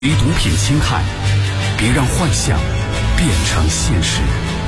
离毒品侵害，别让幻想变成现实。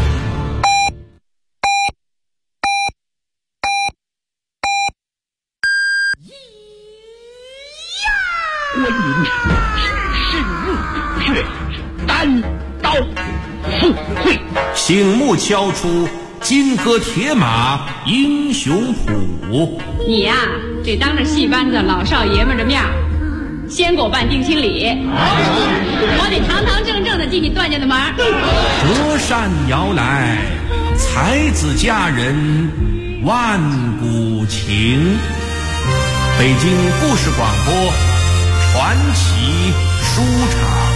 关云只身入血，单刀赴会， 醒目敲出金戈铁马英雄谱。 你呀，得当着戏班子老少爷们的面先给我办定亲礼，我得堂堂正正的进你段家的门。 折扇摇来，才子佳人万古情。北京故事广播传奇书场。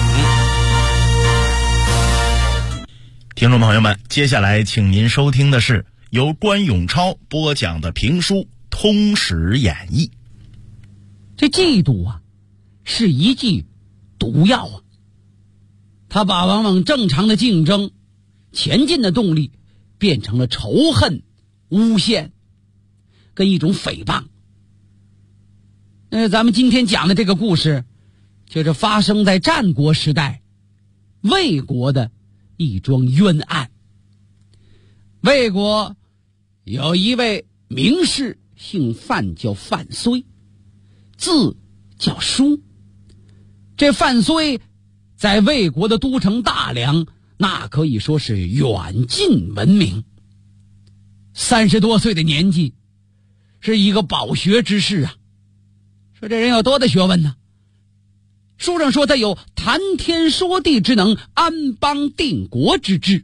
听众朋友们，接下来请您收听的是由关永超播讲的评书《通史演义》。 这嫉妒啊，是一剂毒药啊！它把往往正常的竞争、前进的动力变成了仇恨、诬陷跟一种诽谤。咱们今天讲的这个故事，就是发生在战国时代魏国的一桩冤案。魏国有一位名士，姓范，叫范睢，字叫叔。这范睢在魏国的都城大梁，那可以说是远近闻名。30多岁的年纪，是一个饱学之士啊。说这人有多大学问呢？书上说他有谈天说地之能，安邦定国之志。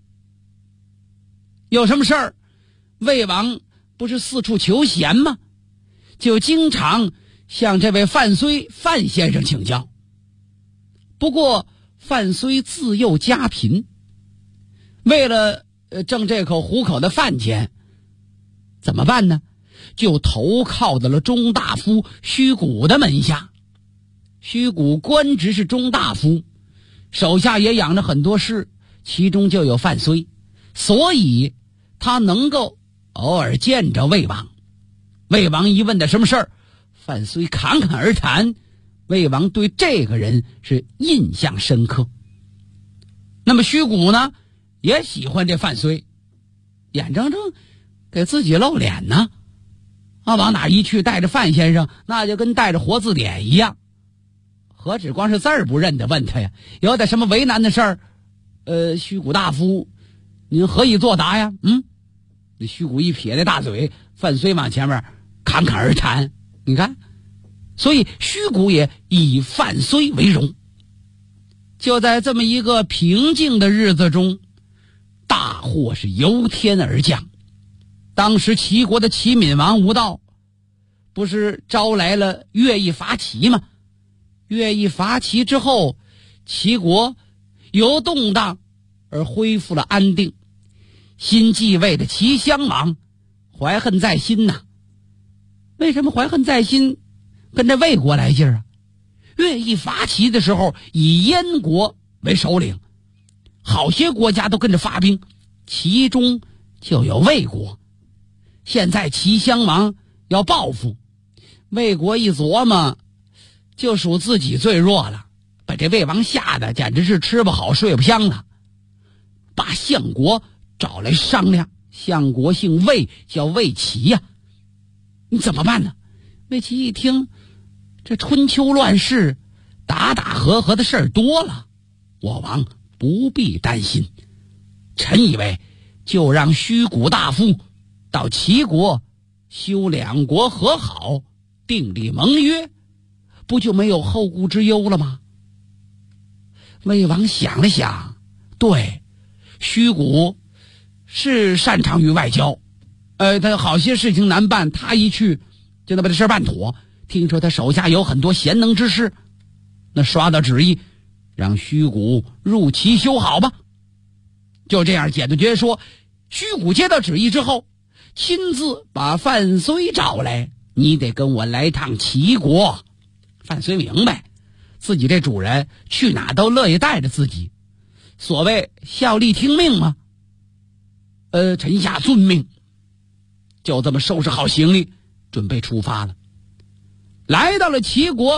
有什么事儿，魏王不是四处求贤吗？就经常向这位范睢范先生请教。不过范睢自幼家贫，为了挣这口糊口的饭钱，怎么办呢？就投靠到了中大夫虚谷的门下。虚谷官职是中大夫，手下也养着很多士，其中就有范睢，所以他能够偶尔见着魏王。魏王一问他什么事儿，范睢侃侃而谈，魏王对这个人是印象深刻。那么虚谷呢，也喜欢这范睢，眼睁睁给自己露脸呢。往哪一去带着范先生，那就跟带着活字典一样，何止光是字儿不认得，问他呀，有点什么为难的事儿，虚谷大夫您何以作答呀？那虚谷一撇那大嘴，范睢往前面侃侃而谈。你看，所以虚谷也以范睢为荣。就在这么一个平静的日子中，大祸是由天而降。当时齐国的齐闵王无道不是招来了乐毅伐齐吗？乐毅伐齐之后，齐国由动荡而恢复了安定。新继位的齐襄王怀恨在心呐。为什么怀恨在心？跟这魏国来劲儿啊！乐毅伐齐的时候以燕国为首领，好些国家都跟着发兵，其中就有魏国。现在齐襄王要报复，魏国一琢磨，就属自己最弱了，把这魏王吓得简直是吃不好睡不香了。把相国找来商量，相国姓魏，叫魏齐呀。你怎么办呢？魏齐一听，这春秋乱世，打打和和的事儿多了，我王不必担心。臣以为就让虚谷大夫到齐国修两国和好，订立盟约，不就没有后顾之忧了吗？魏王想了想，对，虚谷是擅长于外交，他好些事情难办，他一去就能把这事办妥。听说他手下有很多贤能之士，那刷到旨意，让虚谷入齐修好吧。就这样简短决说，虚谷接到旨意之后，亲自把范睢找来，你得跟我来趟齐国。范睢明白自己这主人去哪都乐意带着自己，所谓效力听命嘛，臣下遵命。就这么收拾好行李，准备出发了。来到了齐国，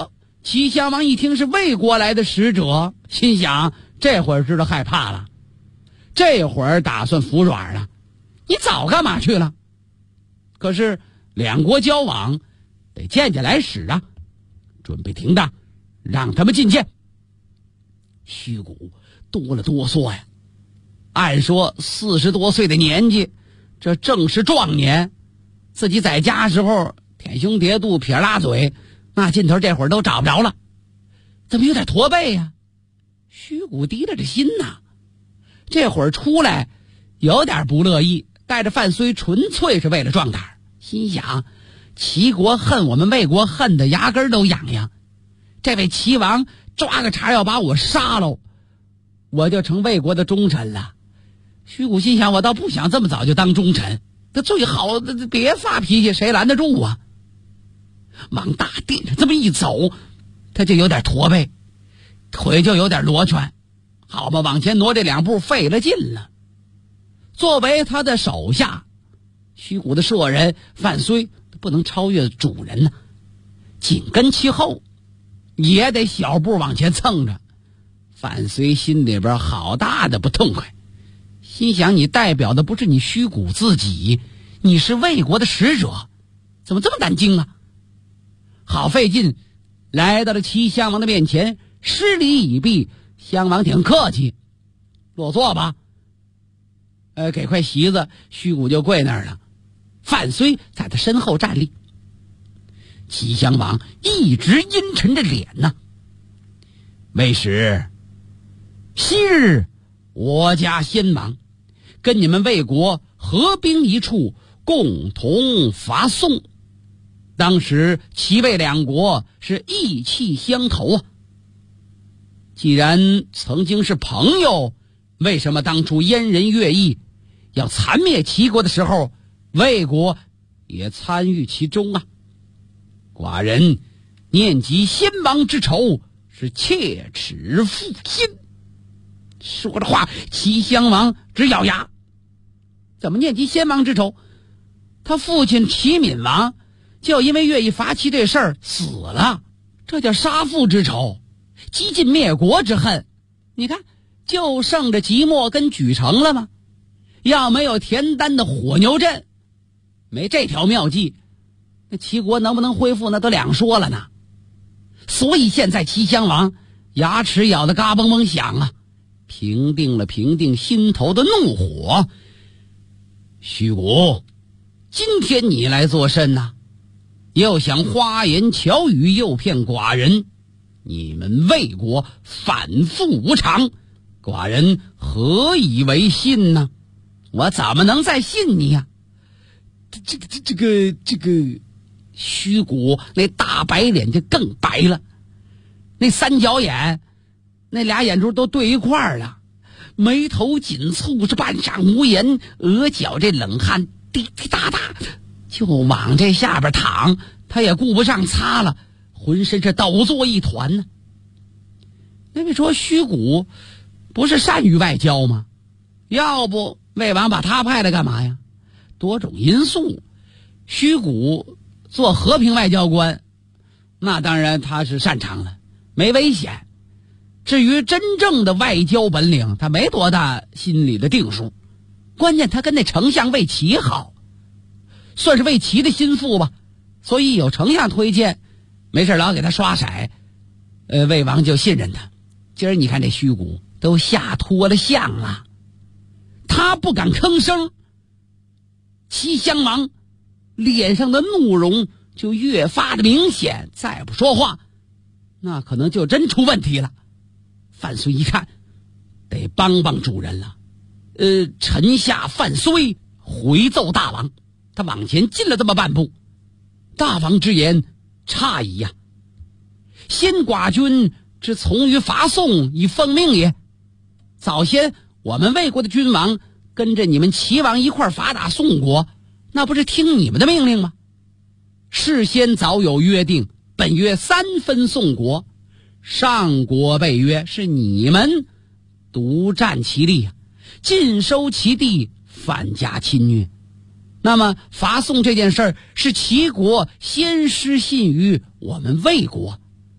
齐襄王一听是魏国来的使者，心想这会儿知道害怕了，这会儿打算服软了。你早干嘛去了？可是两国交往得见见来使啊，准备停当，让他们觐见。虚谷哆了哆嗦呀，按说40多岁的年纪，这正是壮年，自己在家时候舔胸叠肚撇拉嘴，那劲头这会儿都找不着了，怎么有点驼背呀？虚谷提了着心呐，这会儿出来有点不乐意，带着范睢纯粹是为了壮胆，心想齐国恨我们魏国恨得牙根都痒痒，这位齐王抓个茬要把我杀了，我就成魏国的忠臣了。虚谷心想，我倒不想这么早就当忠臣，他最好别发脾气，谁拦得住啊？往大殿上这么一走，他就有点驼背，腿就有点罗圈，好吧，往前挪这2步费了劲了。作为他的手下，虚谷的舍人范睢不能超越主人呢，紧跟其后也得小步往前蹭着。范睢心里边好大的不痛快，心想你代表的不是你虚谷自己，你是魏国的使者，怎么这么难经啊？好费劲来到了齐襄王的面前，施礼已毕，襄王挺客气，落座吧。给块席子，虚谷就跪那儿了。范睢在他身后站立。齐襄王一直阴沉着脸呢。魏使，昔日我家先王跟你们魏国合兵一处，共同伐宋，当时齐魏两国是意气相投啊。既然曾经是朋友，为什么当初燕人乐毅要残灭齐国的时候，魏国也参与其中啊？寡人念及先王之仇，是切齿负心。说着话，齐襄王直咬牙。怎么念及先王之仇？他父亲齐闵王就因为乐毅伐齐这事儿死了，这叫杀父之仇，激进灭国之恨。你看，就剩着即墨跟莒城了吗？要没有田单的火牛阵，没这条妙计，那齐国能不能恢复那都两说了呢。所以现在齐襄王牙齿咬得嘎嘣嘣响啊，平定心头的怒火。虚谷，今天你来作甚呢？又想花言巧语诱骗寡人，你们魏国反复无常，寡人何以为信呢？我怎么能再信你呀？这个虚谷那大白脸就更白了，那三角眼，那俩眼珠都对一块儿了，眉头紧蹙，是半晌无言，额角这冷汗滴滴答答就往这下边淌，他也顾不上擦了，浑身是抖作一团呢。那位说虚谷不是善于外交吗？要不魏王把他派来干嘛呀？多种因素，虚谷做和平外交官，那当然他是擅长了，没危险。至于真正的外交本领，他没多大心里的定数。关键他跟那丞相魏齐好，算是魏齐的心腹吧，所以有丞相推荐，没事老给他刷色，魏王就信任他。今儿你看这虚谷都吓脱了相了，他不敢吭声，齐襄王脸上的怒容就越发的明显，再不说话那可能就真出问题了。范睢一看得帮帮主人了，臣下范睢回奏大王。他往前进了这么半步，大王之言诧异呀，先寡君之从于伐宋以奉命也，早先我们魏国的君王跟着你们齐王一块伐打宋国，那不是听你们的命令吗？事先早有约定，本约3分宋国，上国被约是你们独占其利，尽收其地，反加侵略。那么伐宋这件事儿是齐国先失信于我们魏国，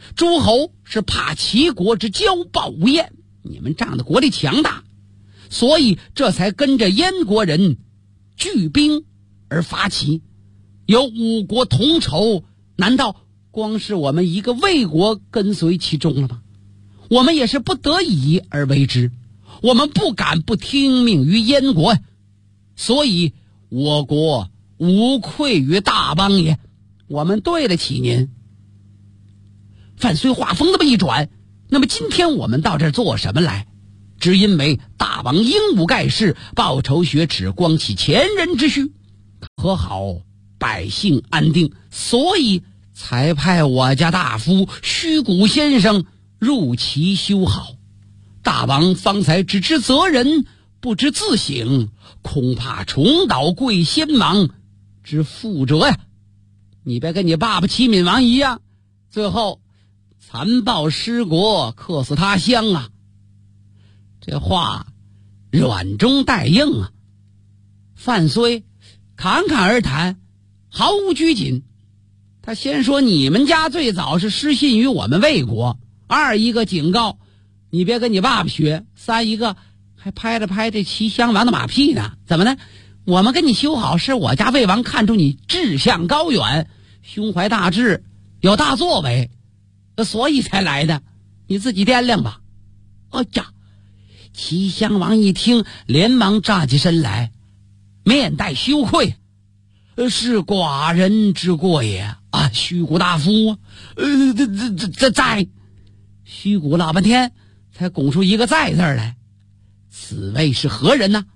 诸侯是怕齐国之骄暴无厌，你们仗着国力强大，所以这才跟着燕国人聚兵而伐齐。有五国同仇，难道光是我们一个魏国跟随其中了吗？我们也是不得已而为之，我们不敢不听命于燕国，所以我国无愧于大邦也，我们对得起您。范睢话锋这么一转，那么今天我们到这儿做什么来？只因为大王英武盖世，报仇雪耻，光启前人之序，可好百姓安定，所以才派我家大夫虚谷先生入齐修好。大王方才只知责人，不知自省，恐怕重蹈贵先王之覆辙呀！你别跟你爸爸齐闵王一样，最后残暴失国，客死他乡啊！这话软中带硬啊。范睢侃侃而谈，毫无拘谨。他先说你们家最早是失信于我们魏国，二一个警告你别跟你爸爸学，三一个还拍了拍这齐襄王的马屁呢。怎么呢？我们跟你修好，是我家魏王看出你志向高远，胸怀大志，有大作为，所以才来的，你自己掂量吧。哎呀，齐襄王一听，连忙站起身来，面带羞愧，是寡人之过也啊！虚谷大夫，在虚谷老半天才拱出一个在字来。此位是何人呢？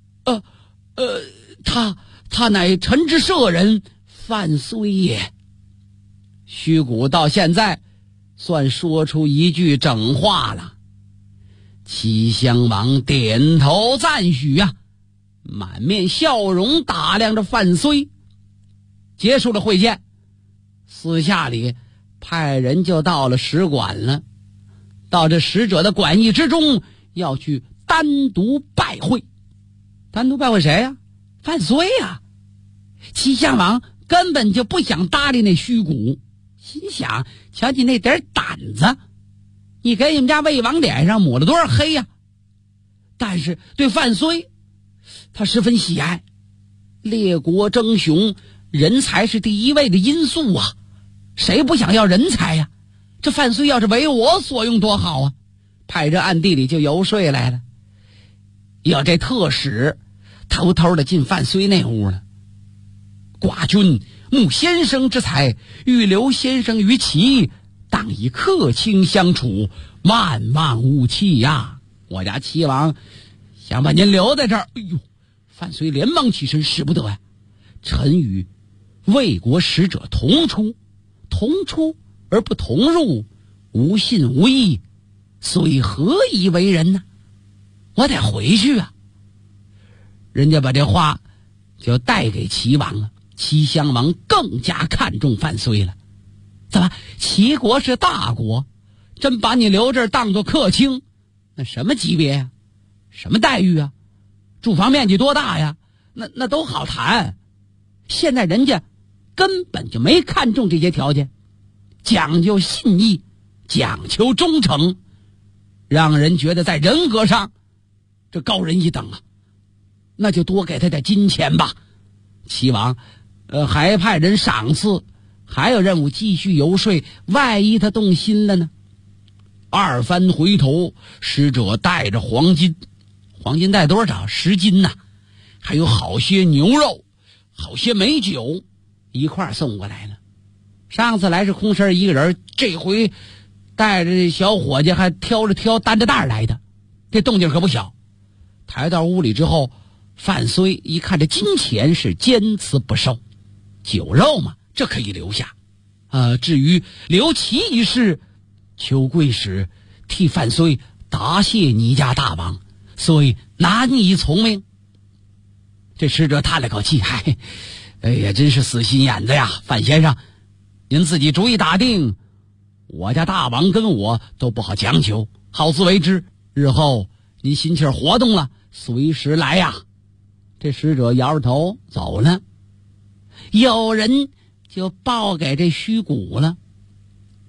他乃臣之舍人范睢也。虚谷到现在算说出一句整话了。齐襄王点头赞许啊，满面笑容打量着范睢。结束了会见，私下里派人就到了使馆了。到这使者的馆驿之中，要去单独拜会。单独拜会谁呀？范睢呀。齐襄王根本就不想搭理那虚谷，心想瞧你那点胆子，你给你们家魏王脸上抹了多少黑呀？但是对范睢他十分喜爱，列国争雄，人才是第一位的因素啊，谁不想要人才呀？这范睢要是为我所用多好啊！派人暗地里就游说来了，要这特使偷偷的进范睢那屋了。寡君慕先生之才，欲留先生于齐，当以客卿相处，万望勿弃呀！我家齐王想把您留在这儿。哎呦，范睢连忙起身，使不得呀！臣与魏国使者同出而不同入，无信无义，所以何以为人呢？我得回去啊！人家把这话就带给齐王了。齐襄王更加看重范睢了。怎么，齐国是大国，真把你留这儿当作客卿，那什么级别呀？什么待遇啊？住房面积多大呀？那都好谈。现在人家根本就没看重这些条件，讲究信义，讲求忠诚，让人觉得在人格上这高人一等啊。那就多给他点金钱吧。齐王还派人赏赐，还有任务继续游说，万一他动心了呢？二番回头，使者带着黄金带多少？10斤呐，还有好些牛肉，好些美酒一块送过来了。上次来是空身一个人，这回带着这小伙计还挑担着担来的，这动静可不小。抬到屋里之后，范睢一看这金钱是坚持不收，酒肉嘛，这可以留下。至于留齐一事，求贵使替范睢答谢你家大王，所以难以从命。这使者叹了口气，哎呀，真是死心眼子呀！范先生，您自己主意打定，我家大王跟我都不好强求，好自为之。日后您心气儿活动了，随时来呀。这使者摇着头走了。有人就报给这虚谷了，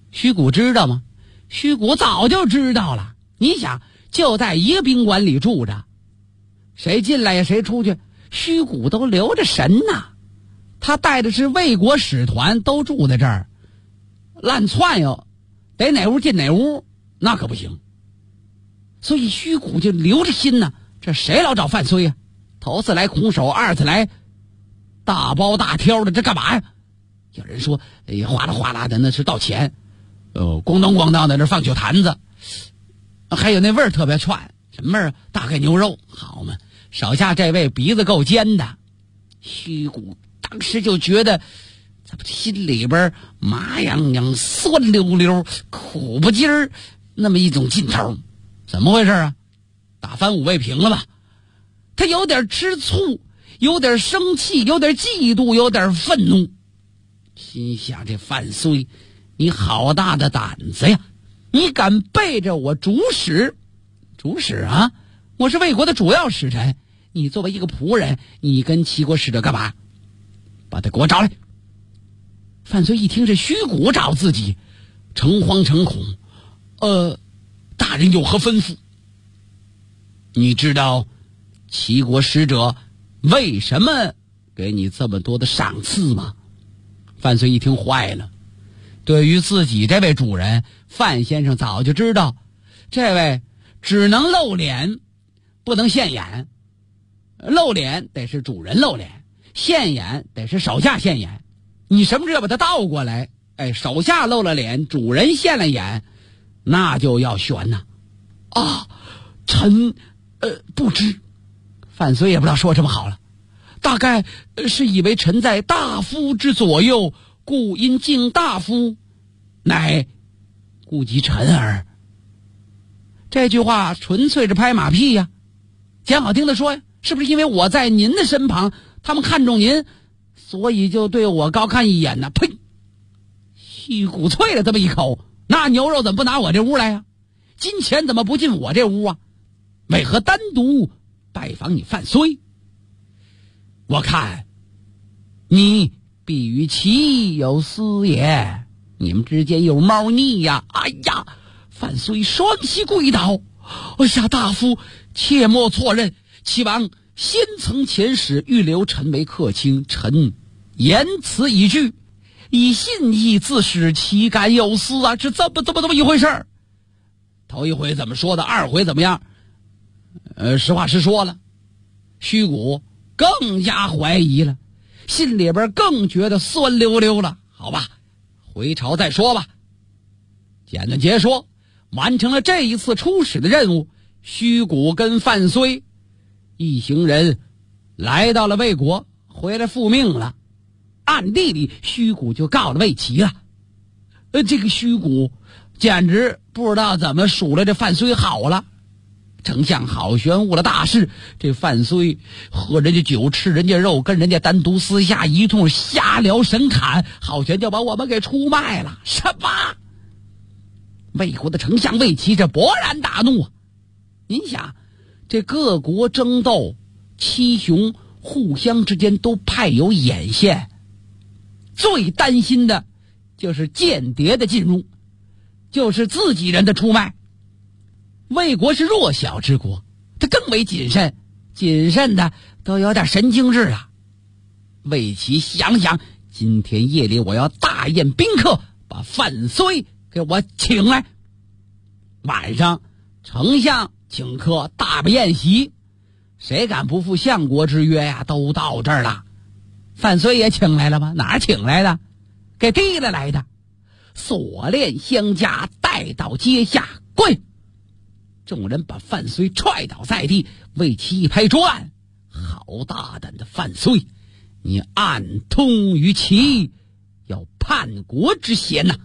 虚谷知道吗？虚谷早就知道了。你想，就在一个宾馆里住着，谁进来呀谁出去，虚谷都留着神呐。他带的是魏国使团，都住在这儿，乱窜悠，得哪屋进哪屋，那可不行。所以虚谷就留着心呢。这谁老找范睢呀？头次来空手，二次来大包大挑的，这干嘛呀？有人说，哎呀，哗啦哗啦的那是倒钱，咣当咣当的那放酒坛子，还有那味儿特别串，什么味儿？大概牛肉，好嘛！手下这位鼻子够尖的，虚谷当时就觉得，这不心里边麻痒痒、酸溜溜、苦不劲儿，那么一种劲头，怎么回事啊？打翻五味瓶了吧？他有点吃醋，有点生气，有点嫉妒，有点愤怒，心想这范睢，你好大的胆子呀！你敢背着我主使？主使啊！我是魏国的主要使臣，你作为一个仆人，你跟齐国使者干嘛？把他给我找来！范睢一听这虚谷找自己，诚惶诚恐。大人有何吩咐？你知道齐国使者为什么给你这么多的赏赐吗？范睢一听坏了，对于自己这位主人，范先生早就知道，这位只能露脸，不能现眼。露脸得是主人露脸，现眼得是手下现眼。你什么时候把它倒过来？手下露了脸，主人现了眼，那就要悬呐！臣不知。范睢也不知道说什么好了，大概是以为臣在大夫之左右，故因敬大夫，乃顾及臣耳。这句话纯粹是拍马屁呀！讲好听的说呀，是不是因为我在您的身旁，他们看重您，所以就对我高看一眼呢？呸！虚谷啐了这么一口，那牛肉怎么不拿我这屋来呀？金钱怎么不进我这屋啊？为何单独拜访你范睢？我看你必与其有私也，你们之间有猫腻呀！哎呀！范睢双膝跪倒，下大夫切莫错认，齐王先曾遣使预留臣为客卿，臣言辞已据，以信义自始，岂敢有私啊？是这么一回事儿。头一回怎么说的，二回怎么样？实话实说了，虚谷更加怀疑了，心里边更觉得酸溜溜了。好吧，回朝再说吧。简短截说，完成了这一次出使的任务，虚谷跟范睢一行人来到了魏国，回来复命了。暗地里虚谷就告了魏齐了。这个虚谷简直不知道怎么数了这范睢好了。丞相好玄误了大事，这范睢喝人家酒，吃人家肉，跟人家单独私下一通瞎聊神侃，好玄就把我们给出卖了。什么？魏国的丞相魏齐这勃然大怒啊！您想，这各国争斗，七雄互相之间都派有眼线，最担心的就是间谍的进入，就是自己人的出卖。魏国是弱小之国，他更为谨慎，谨慎的都有点神经质了。魏齐想想，今天夜里我要大宴宾客，把范睢给我请来。晚上丞相请客，大摆宴席，谁敢不负相国之约呀？都到这儿了。范睢也请来了吗？哪儿请来的？给提了来的。锁链相加，带到阶下，跪！众人把范睢踹倒在地，魏齐一拍桌案：好大胆的范睢，你暗通于齐，要叛国之嫌呐！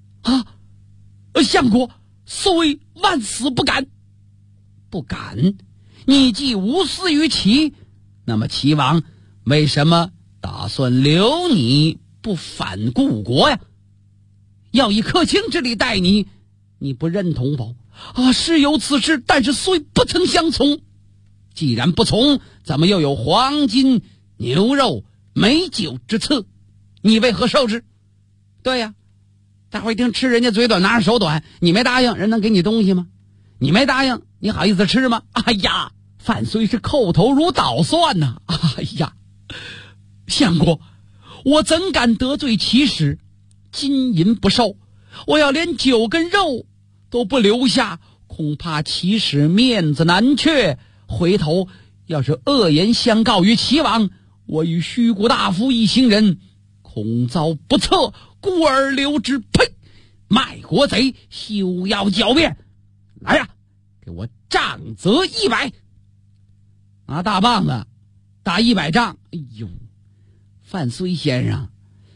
相国，睢万死不敢。不敢？你既无私于齐，那么齐王为什么打算留你不反故国呀？要以客卿之礼待你，你不认同否？是有此事，但是睢不曾相从。既然不从，怎么又有黄金、牛肉、美酒之赐？你为何受之？对呀， 大伙一听吃人家嘴短拿着手短，你没答应人能给你东西吗？你没答应你好意思吃吗？哎呀，范睢是叩头如捣蒜呐！哎呀，相国，我怎敢得罪其使？金银不受，我要连酒跟肉都不留下，恐怕其使面子难却，回头要是恶言相告于齐王，我与虚谷大夫一行人恐遭不测，故而留之。呸！卖国贼休要狡辩！来呀，给我杖责100！拿大棒子打100杖。哎呦，范睢先生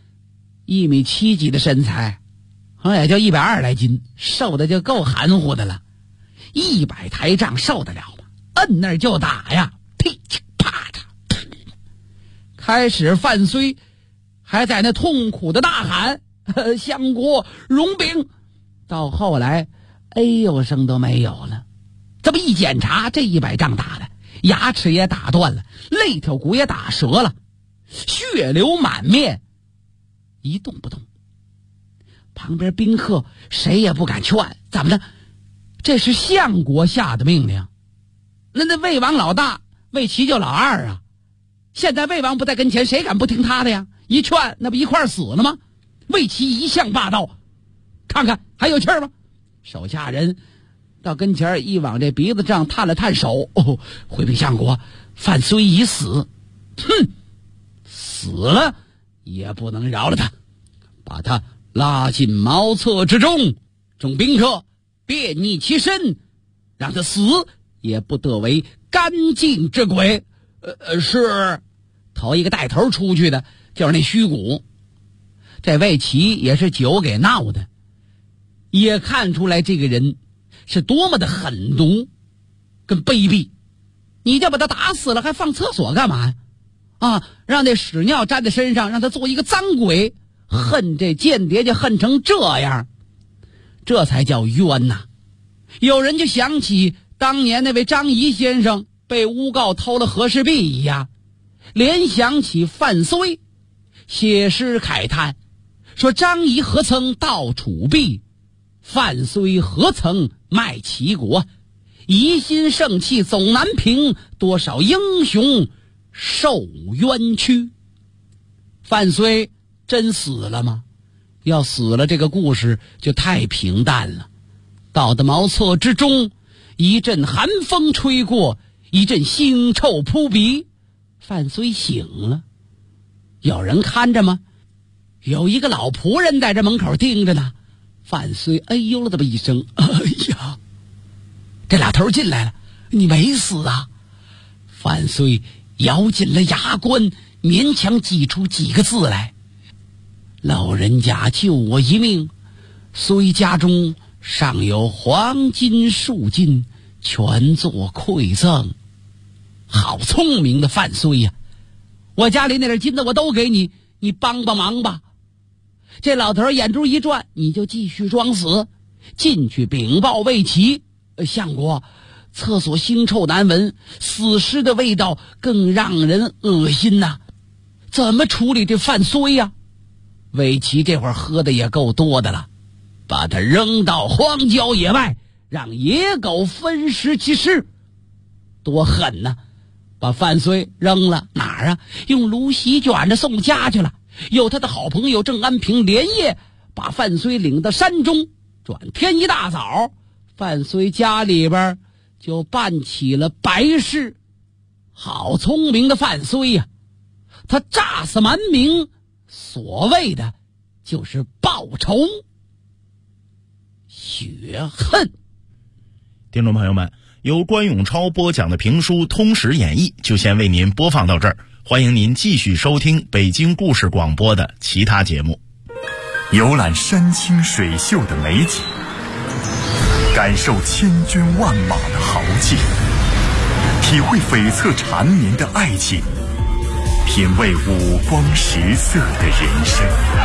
1.7米几的身材，好像也就120来斤，瘦的就够含糊的了。100抬杖受得了吗？摁那儿就打呀，噼噼啪嚓。开始范睢还在那痛苦的呐喊相国容禀，到后来哎呦声都没有了。这么一检查，这100杖打的牙齿也打断了，肋条骨也打折了，血流满面，一动不动。旁边宾客谁也不敢劝，怎么着？这是相国下的命令，那魏王老大，魏齐就老二啊。现在魏王不在跟前，谁敢不听他的呀？一劝那不一块死了吗？魏齐一向霸道，看看还有气儿吗？手下人到跟前一往这鼻子上探了探手，回禀相国，范睢已死。哼，死了也不能饶了他，把他拉进茅厕之中，众宾客便逆其身，让他死也不得为干净之鬼。是。头一个带头出去的就是那虚谷，这魏齐也是酒给闹的，也看出来这个人是多么的狠毒跟卑鄙。你就把他打死了还放厕所干嘛呀？啊，让那屎尿沾在身上，让他做一个脏鬼，恨这间谍就恨成这样，这才叫冤呐。有人就想起当年那位张仪先生被诬告偷了和氏璧一样，联想起范睢，写诗慨叹说：张仪何曾盗楚璧，范睢何曾卖齐国，疑心盛气总难平，多少英雄受冤屈。范睢真死了吗？要死了，这个故事就太平淡了。到的茅厕之中，一阵寒风吹过，一阵腥臭扑鼻，范睢醒了。有人看着吗？有一个老仆人在这门口盯着呢。范睢哎呦了这么一声，哎呀，这老头进来了，你没死啊？范睢咬紧了牙关，勉强挤出几个字来：老人家救我一命，睢家中尚有黄金数斤，全作馈赠。好聪明的范睢呀！我家里那点金子我都给你，你帮帮忙吧。这老头眼珠一转，你就继续装死，进去禀报魏齐。相国，厕所腥臭难闻，死尸的味道更让人恶心呐，怎么处理这范睢呀？魏齐这会儿喝的也够多的了，把他扔到荒郊野外，让野狗分食其尸。多狠呐！把范睢扔了哪儿啊？用芦席卷着送家去了。有他的好朋友郑安平连夜把范睢领到山中，转天一大早，范睢家里边就办起了白事。好聪明的范睢呀！他诈死蛮民，所谓的就是报仇雪恨。 听众朋友们，由关永超播讲的评书《通史演义》就先为您播放到这儿，欢迎您继续收听北京故事广播的其他节目。 游览山清水秀的美景，感受千军万马的豪气，体会悱恻缠绵的爱情，品味五光十色的人生。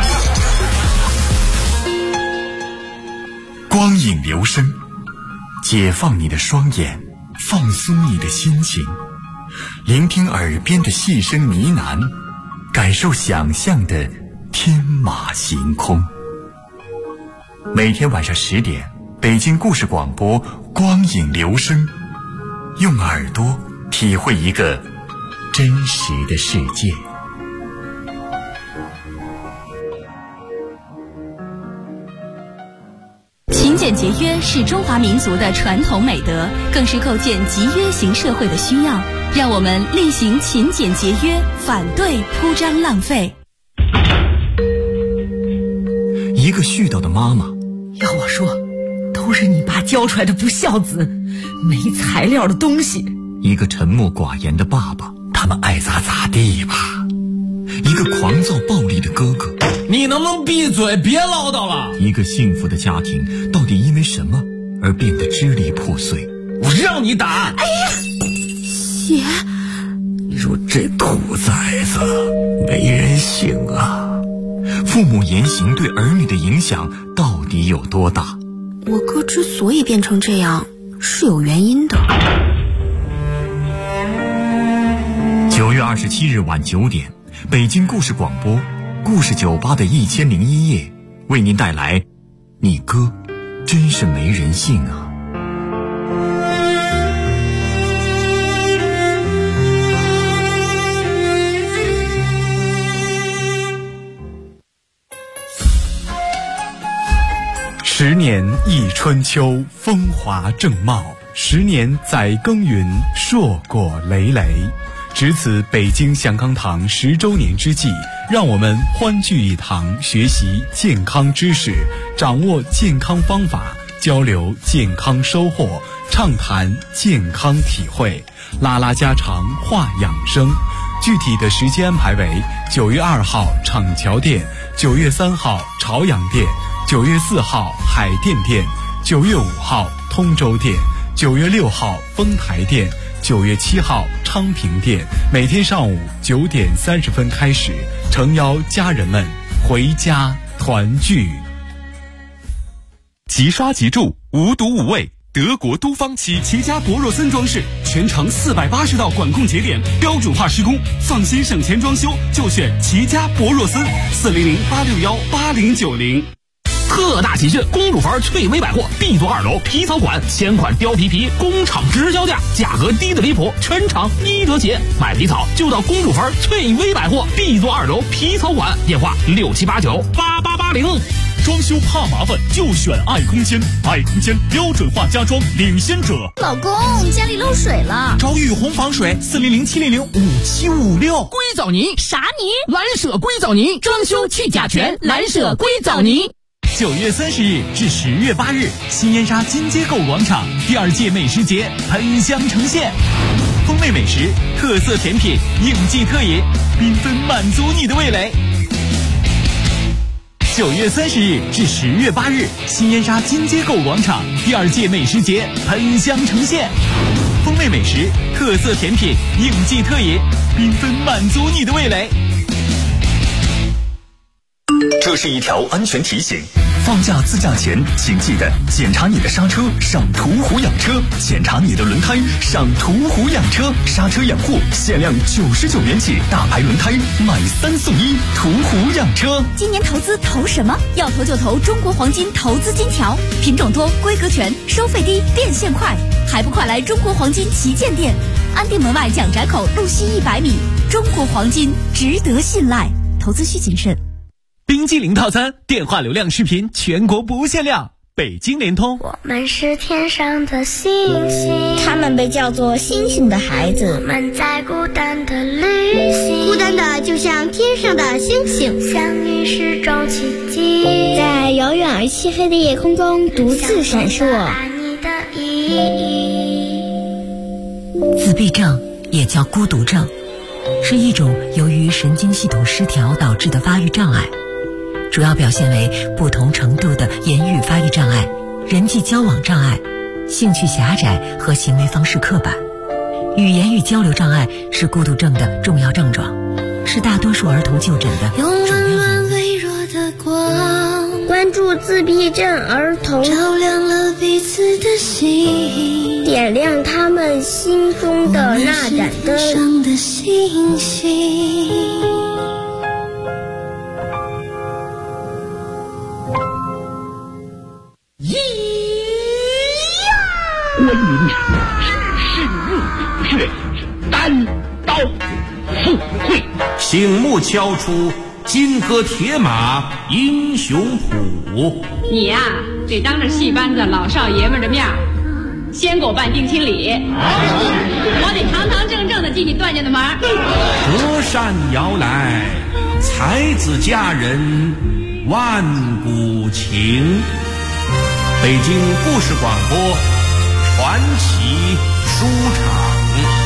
光影留声，解放你的双眼，放松你的心情，聆听耳边的细声呢喃，感受想象的天马行空。 每天晚上10点，北京故事广播光影留声，用耳朵体会一个真实的世界。 勤俭节约是中华民族的传统美德，更是构建集约型社会的需要。让我们厉行勤俭节约，反对铺张浪费。 一个絮叨的妈妈， 要我说，都是你爸教出来的不孝子，没材料的东西。 一个沉默寡言的爸爸，他们爱咋咋地吧。一个狂躁暴力的哥哥， 你能不能闭嘴，别唠叨了。 一个幸福的家庭到底因为什么而变得支离破碎？ 我让你打。 哎呀，血！ 你说这兔崽子没人性啊！父母言行对儿女的影响到底有多大？ 我哥之所以变成这样是有原因的。 9月27日晚9点，北京故事广播故事酒吧的1001夜为您带来你哥真是没人性啊。10年一春秋，风华正茂；10年载耕耘，硕果累累。值此北京祥康堂10周年之际，让我们欢聚一堂，学习健康知识，掌握健康方法，交流健康收获，畅谈健康体会，拉拉家常，话养生。具体的时间安排为9月2号厂桥店，9月3号朝阳店，9月4号海淀店，9月5号通州店，9月6号丰台店，9月7号昌平店。每天上午9点30分开始，诚邀家人们回家团聚。 即刷即住，无毒无味，德国都方漆，齐家博若森装饰，全程480道管控节点，标准化施工，放心省钱装修就选齐家博若森，400-861-8090。 特大喜讯！公主坟翠微百货 B 座2楼皮草馆千款貂皮皮工厂直销价，价格低得离谱，全场1折起。买皮草就到公主坟翠微百货 B 座2楼皮草馆，电话67898880。 装修怕麻烦就选爱空间，爱空间标准化家装领先者。 老公，家里漏水了， 找雨虹防水400-700-5756。 硅藻泥啥泥？ 蓝舍硅藻泥，装修去甲醛，蓝舍硅藻泥。 9月30日至10月8日，新燕莎金街购物广场第2届美食节喷香呈现，风味美食、特色甜品、应季特饮，缤纷满足你的味蕾。9月30日至10月8日，新燕莎金街购物广场第2届美食节喷香呈现，风味美食、特色甜品、应季特饮，缤纷满足你的味蕾。 这是一条安全提醒，放假自驾前请记得检查你的刹车，上途虎养车；检查你的轮胎，上途虎养车。刹车养护限量99元起，大牌轮胎买3送1，途虎养车。 今年投资投什么？要投就投中国黄金投资金条，品种多，规格全，收费低，变现快，还不快来中国黄金旗舰店，安定门外蒋宅口路西100米。中国黄金值得信赖，投资需谨慎。 冰激凌套餐，电话流量视频全国不限量，北京联通。 我们是天上的星星， 他们被叫做星星的孩子。 我们在孤单的旅行， 孤单的就像天上的星星， 相遇是种奇迹， 在遥远而漆黑的夜空中独自闪烁。 爱你的意义。 自闭症也叫孤独症，是一种由于神经系统失调导致的发育障碍。主要表现为不同程度的言语发育障碍、人际交往障碍、兴趣狭窄和行为方式刻板。语言与交流障碍是孤独症的重要症状，是大多数儿童就诊的主要原因。 微弱的光， 关注自闭症儿童， 照亮了彼此的心， 点亮他们心中的那盏灯。 天上的星星。 关云长只是入却单刀赴会， 醒目敲出金戈铁马英雄谱。 你呀，得当着戏班子老少爷们的面先给我办定亲礼，我得堂堂正正的进你段家的门。 隔山遥来，才子佳人万古情。北京故事广播传奇书场。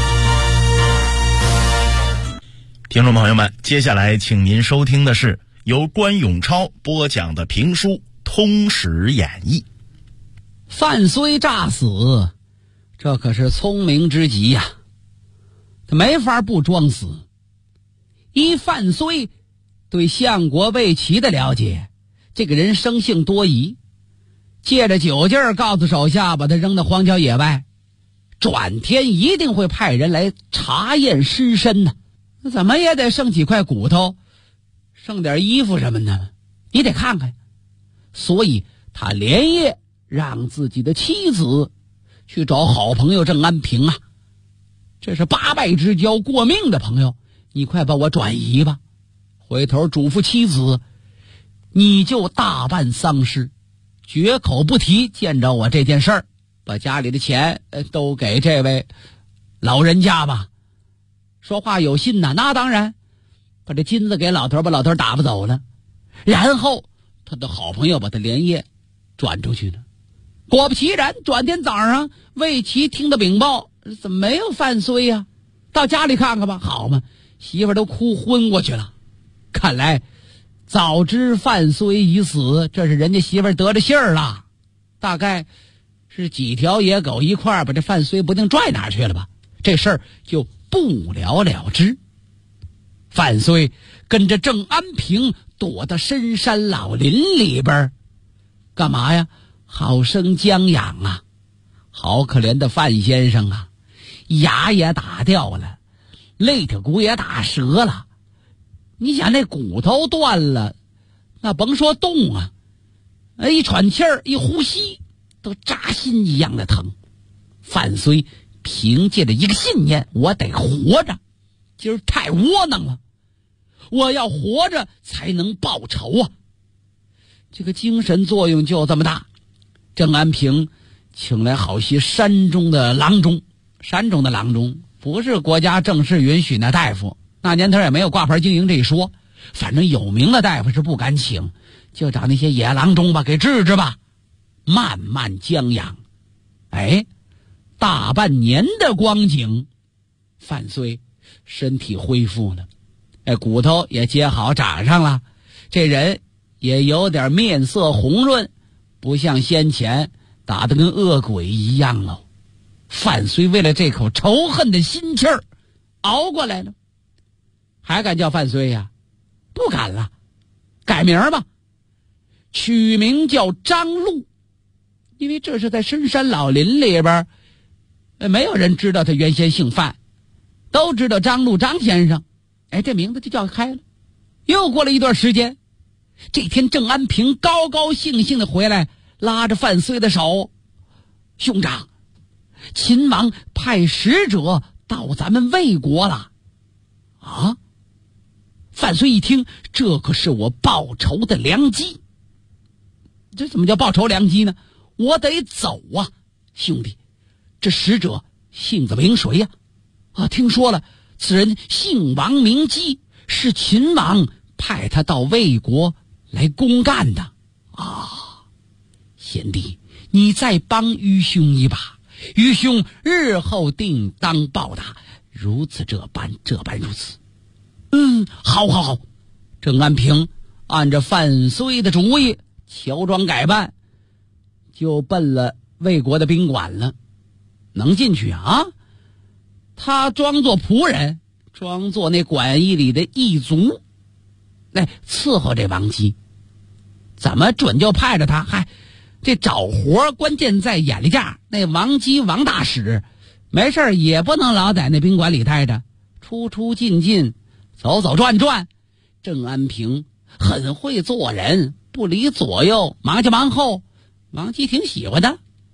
听众朋友们，接下来请您收听的是由关永超播讲的评书《通史演义》。 范睢诈死，这可是聪明之极呀，他没法不装死。依范睢对相国魏齐的了解，这个人生性多疑，借着酒劲儿告诉手下把他扔到荒郊野外，转天一定会派人来查验尸身呢。那怎么也得剩几块骨头，剩点衣服什么的，你得看看。所以他连夜让自己的妻子去找好朋友郑安平啊，这是八拜之交过命的朋友，你快把我转移吧。回头嘱咐妻子，你就大办丧事，绝口不提见着我这件事儿，把家里的钱都给这位老人家吧。说话有信呐，那当然，把这金子给老头，把老头打发走了。然后他的好朋友把他连夜转出去了。果不其然，转天早上魏齐听到禀报，怎么没有范睢呀？到家里看看吧。好嘛，媳妇都哭昏过去了。看来早知范睢已死，这是人家媳妇得着信儿了，大概是几条野狗一块把这范睢不定拽哪去了吧，这事儿就不了了之。范睢跟着郑安平躲到深山老林里边，干嘛呀？好生将养啊。好可怜的范先生啊，牙也打掉了，肋条骨也打折了。你想那骨头断了，那甭说动啊，一喘气儿一呼吸都扎心一样的疼。范睢凭借着一个信念，我得活着，今儿太窝囊了，我要活着才能报仇啊。这个精神作用就这么大。郑安平请来好些山中的郎中，山中的郎中不是国家正式允许那大夫，那年头也没有挂牌经营这一说，反正有名的大夫是不敢请，就找那些野郎中吧，给治治吧，慢慢将养。大半年的光景，范睢身体恢复了，骨头也接好长上了，这人也有点面色红润，不像先前打得跟恶鬼一样了。范睢为了这口仇恨的心气儿熬过来了。还敢叫范睢呀？不敢了，改名吧，取名叫张禄，因为这是在深山老林里边，没有人知道他原先姓范，都知道张禄张先生，这名字就叫开了。又过了一段时间，这天郑安平高高兴兴的回来，拉着范睢的手，兄长，秦王派使者到咱们魏国了。啊！范睢一听，这可是我报仇的良机。这怎么叫报仇良机呢？我得走啊，兄弟，这使者姓子名谁呀？听说了，此人姓王名姬，是秦王派他到魏国来公干的啊。贤弟，你再帮愚兄一把，愚兄日后定当报答，如此这般如此。好。郑安平按着范睢的主意，乔装改扮，就奔了魏国的宾馆了。能进去啊？他装作仆人，装作那馆驿里的驿卒，伺候这王姬。怎么准就派着他？这找活关键在眼力价。那王姬王大使没事也不能老在那宾馆里待着，出出进进，走走转转。郑安平很会做人，不离左右，忙前忙后，王姬挺喜欢的。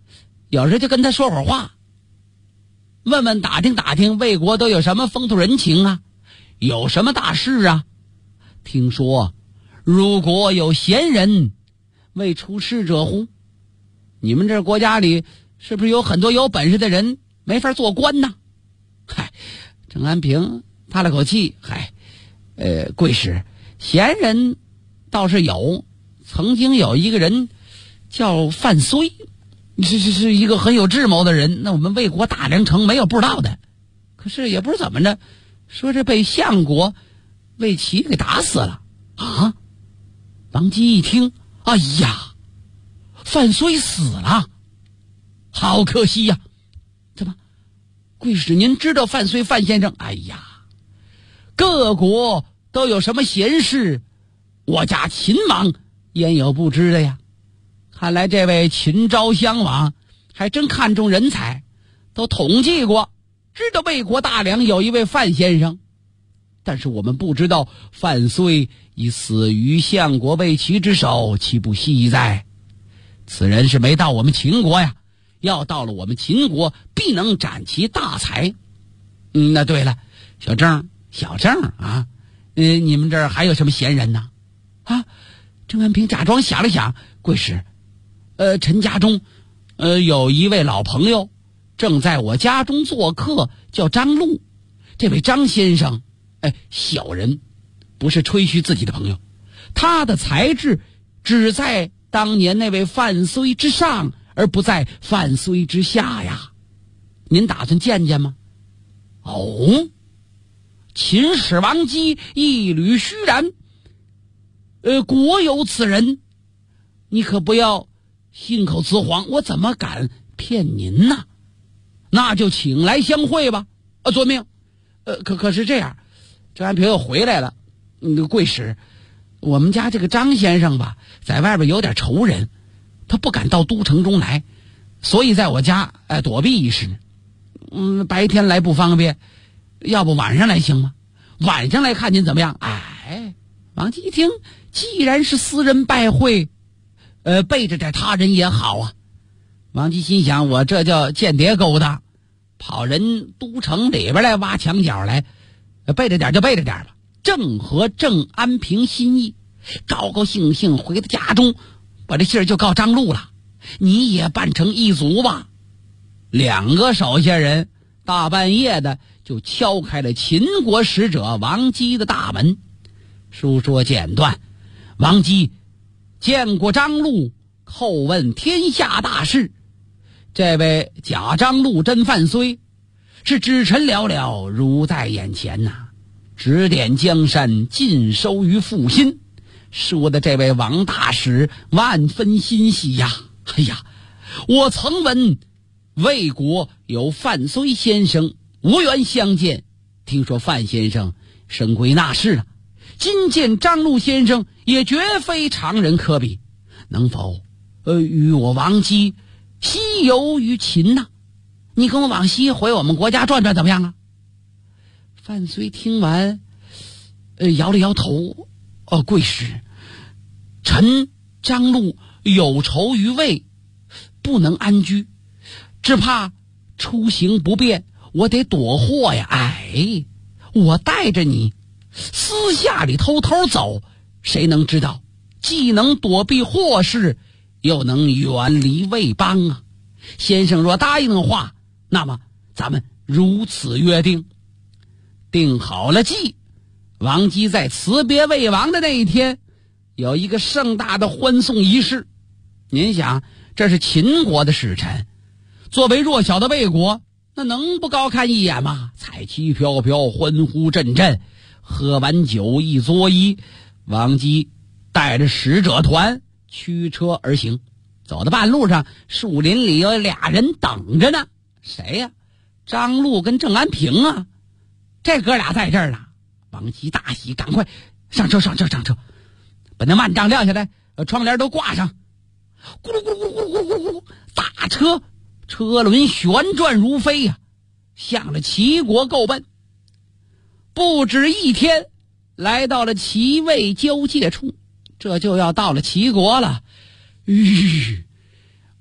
有时就跟他说会儿话，问问打听打听魏国都有什么风土人情啊，有什么大事啊。听说如果有贤人为出仕者乎？你们这国家里是不是有很多有本事的人没法做官呢？嗨，郑安平叹了口气，嗨，贵使，贤人倒是有，曾经有一个人叫范睢，是一个很有智谋的人，那我们魏国大梁城没有不知道的。可是也不知怎么着，说是被相国魏齐给打死了啊！王姬一听，哎呀，范睢死了，好可惜呀！怎么，贵使您知道范睢范先生？哎呀，各国都有什么贤士，我家秦王焉有不知的呀？看来这位秦昭襄王还真看重人才，都统计过，知道魏国大梁有一位范先生，但是我们不知道范睢已死于相国魏齐之手，岂不惜哉？此人是没到我们秦国呀，要到了我们秦国，必能展其大才。那对了，小郑啊，你们这儿还有什么贤人呢？啊，郑安平假装想了想，贵使，陈家中，有一位老朋友正在我家中做客，叫张禄。这位张先生，小人不是吹嘘自己的朋友，他的才智只在当年那位范睢之上，而不在范睢之下呀。您打算见见吗？哦，秦始王姬一缕虚然，国有此人，你可不要信口雌黄，我怎么敢骗您呢？那就请来相会吧。遵命。可是这样，郑安平又回来了。贵使，我们家这个张先生吧，在外边有点仇人，他不敢到都城中来，所以在我家躲避一时。白天来不方便，要不晚上来行吗？晚上来看您怎么样？王姬一听，既然是私人拜会，背着点他人也好啊。王姬心想，我这叫间谍勾当，跑人都城里边来挖墙角来，背着点就背着点吧。正合郑安平心意，高高兴兴回到家中，把这信儿就告张禄了。你也扮成一族吧。2个手下人大半夜的就敲开了秦国使者王姬的大门。书说简短，王姬见过张禄，叩问天下大事。这位假张禄真范睢，是指臣寥寥，如在眼前呐。指点江山，尽收于腹心。说的这位王大使万分欣喜呀。哎呀，我曾闻魏国有范睢先生，无缘相见，听说范先生升归纳士了，今见张禄先生也绝非常人可比，能否与我王姬西游于秦呢？你跟我往西回我们国家转转怎么样啊？范睢听完摇了摇头，贵使，臣张禄有仇于魏，不能安居，只怕出行不便，我得躲祸呀。我带着你私下里偷偷走，谁能知道？既能躲避祸事，又能远离魏邦啊。先生若答应的话，那么咱们如此约定。定好了计，王姬在辞别魏王的那一天，有一个盛大的欢送仪式。您想，这是秦国的使臣，作为弱小的魏国，那能不高看一眼吗？彩旗飘飘，欢呼阵阵，喝完酒一作揖，王姬带着使者团驱车而行。走到半路上，树林里有2人等着呢。谁呀？张禄跟郑安平啊。这哥俩在这儿呢。王姬大喜，赶快上车，把那幔帐撂下来，窗帘都挂上。咕噜咕噜咕噜咕噜咕噜，大车车轮旋转如飞呀，向着齐国够奔。不止一天，来到了齐魏交界处，这就要到了齐国了。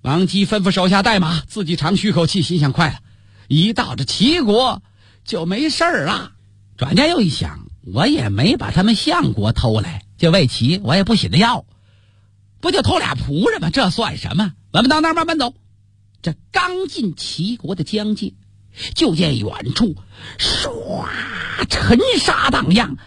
王姬吩咐手下带马，自己长吁口气，心想快了，一到这齐国就没事儿了。转家又一想，我也没把他们相国偷来，就魏齐我也不许他要，不就偷俩仆人吗？这算什么？我们到那儿慢慢走。这刚进齐国的疆界，就见远处唰尘沙荡漾，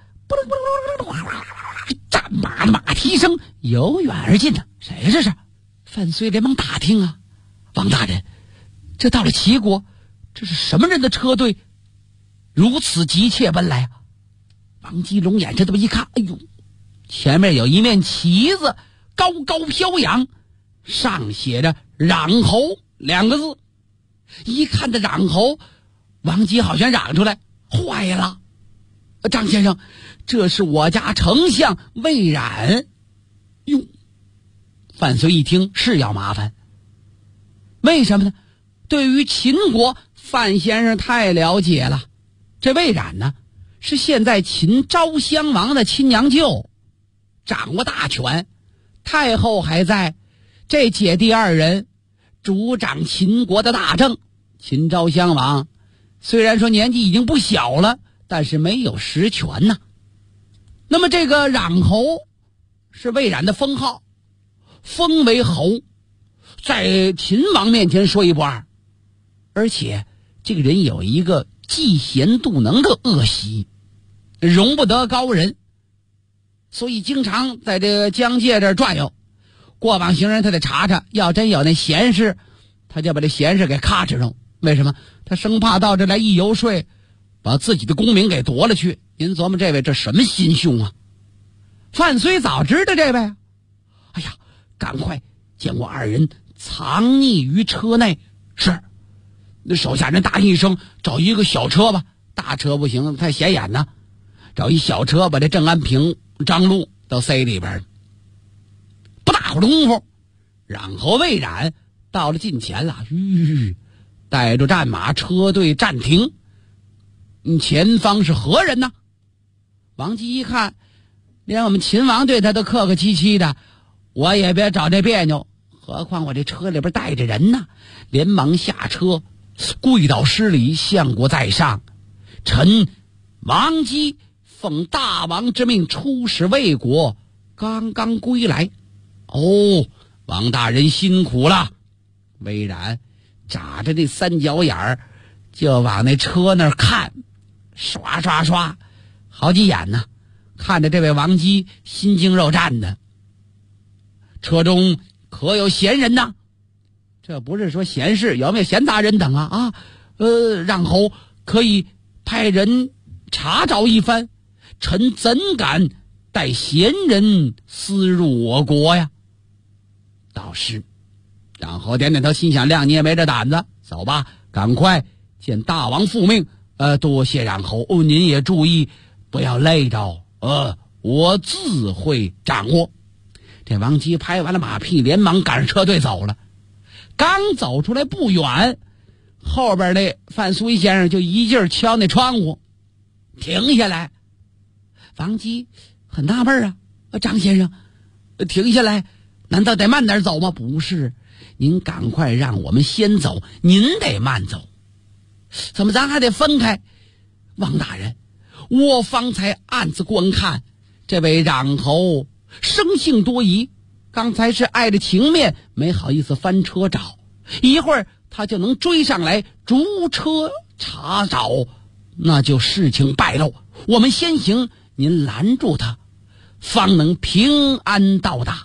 战马的马蹄声由远而近呢。谁这是？范睢连忙打听啊，王大人，这到了齐国，这是什么人的车队如此急切奔来啊？王姬龙眼这么一看，哎呦，前面有一面旗子高高飘扬，上写着攘侯2个字。一看这攘侯，王姬好像嚷出来，坏了，张先生，这是我家丞相魏冉。哟，范睢一听是要麻烦，为什么呢？对于秦国，范先生太了解了。这魏冉呢，是现在秦昭襄王的亲娘舅，掌握大权，太后还在，这姐弟2人主掌秦国的大政。秦昭襄王虽然说年纪已经不小了，但是没有实权呐。那么这个攘侯是魏冉的封号，封为侯，在秦王面前说一不二，而且这个人有一个嫉贤妒能的恶习，容不得高人，所以经常在这个疆界这转悠，过往行人他得查查，要真有那贤士，他就把这贤士给咔哧上。为什么？他生怕到这来一游说，把自己的功名给夺了去。您琢磨这位这什么心胸啊？范睢早知道这位，哎呀，赶快见过2人藏匿于车内。是，那手下人答应一声，找一个小车吧，大车不行，太显眼呢。找一小车，把这郑安平、张禄都塞里边。不大会儿功夫，攘侯魏冉到了近前了，带着战马，车队暂停。前方是何人呢？王姬一看，连我们秦王对他都客客气气的，我也别找这别扭，何况我这车里边带着人呢。连忙下车，跪倒施礼，相国在上，臣王姬奉大王之命出使魏国，刚刚归来。哦，王大人辛苦了。魏冉眨着那3角眼儿，就往那车那儿看，刷刷刷好几眼呢，看着这位王姬心惊肉战的。车中可有闲人呢？这不是说闲事，有没有闲杂人等啊？让侯可以派人查找一番，臣怎敢带闲人私入我国呀？倒是。让侯点点头，心想谅你也没这胆子，走吧，赶快见大王复命。多谢让侯，您也注意不要累着，我自会掌握。这王姬拍完了马屁，连忙赶上车队走了。刚走出来不远，后边那范睢先生就一劲儿敲那窗户，停下来。王姬很纳闷啊，张先生，停下来，难道得慢点走吗？不是，您赶快让我们先走，您得慢走。怎么咱还得分开？王大人，我方才暗自观看，这位攘侯生性多疑，刚才是碍着情面，没好意思翻车找，一会儿他就能追上来逐车查找，那就事情败露。我们先行，您拦住他，方能平安到达。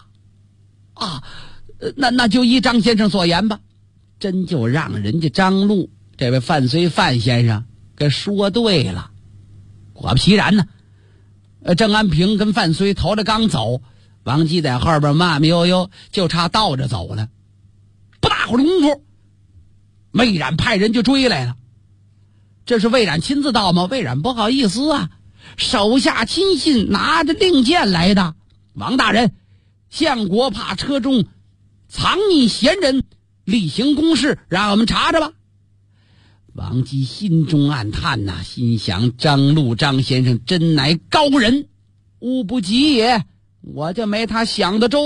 那就依张先生所言吧。真就让人家张禄这位范睢范先生给说对了。果不其然呢，郑安平跟范睢头着刚走，王姬在后边慢慢悠悠，就差倒着走了。不大会儿功夫，魏冉派人就追来了。这是魏冉亲自到吗？魏冉不好意思啊，手下亲信拿着令箭来的。王大人，相国怕车中藏匿闲人，例行公事，让我们查查吧。王姬心中暗叹呐，心想张禄张先生真乃高人，吾不及也，我就没他想的周到，